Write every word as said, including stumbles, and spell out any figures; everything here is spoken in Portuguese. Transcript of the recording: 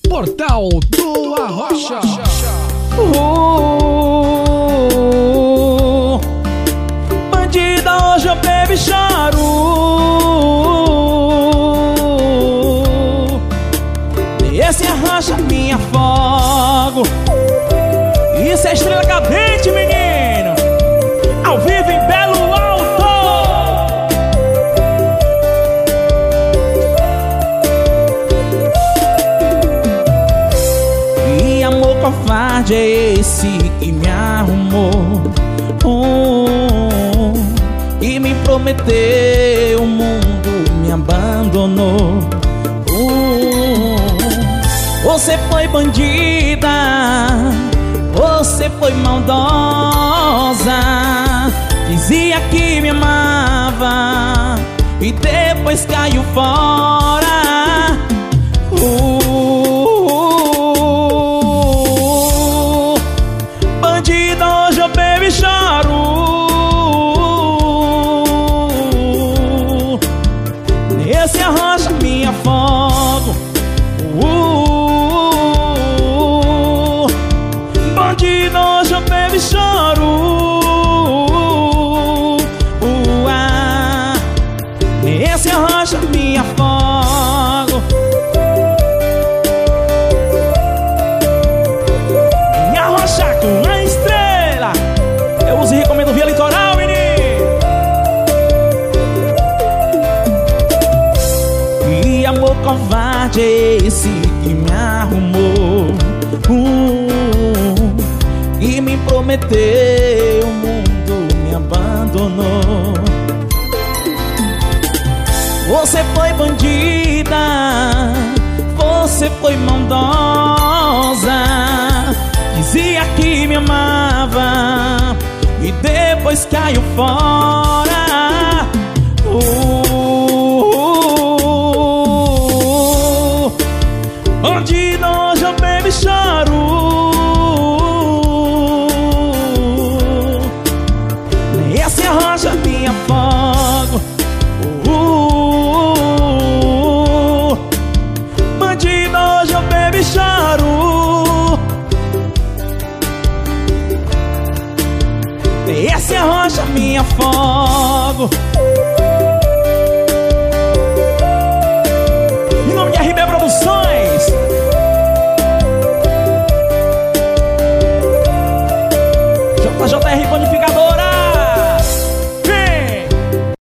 Portal do Arrocha. Uh, bandida, hoje eu bebo e choro. Esse arrocha me afogo. Isso é estrela cadente, menino. Ao vivo em Belo Alto. E amor covarde é esse que me arrumou, um, e me prometeu o mundo, me abandonou. um, Você foi bandida, você foi maldosa. Dizia que me amava e depois caiu fora. uh, Bandida, hoje eu bebo e choro. Nesse arrocha me afogo. uh, Bandida, hoje eu bebo e choro. uh, ah, Nesse arrocha me afogo. Me arrocha com a estrela. Eu uso e recomendo via litoral, menino. E amor covarde é esse que me arrumou, um, e me prometeu o mundo, me abandonou. Você foi bandida, você foi maldosa. Dizia que me amava e depois caiu fora. uh, Bandida, hoje eu bebo e choro. Nesse arrocha me afogo. uh, Bandida, hoje eu bebo e choro. Nesse arrocha me afogo.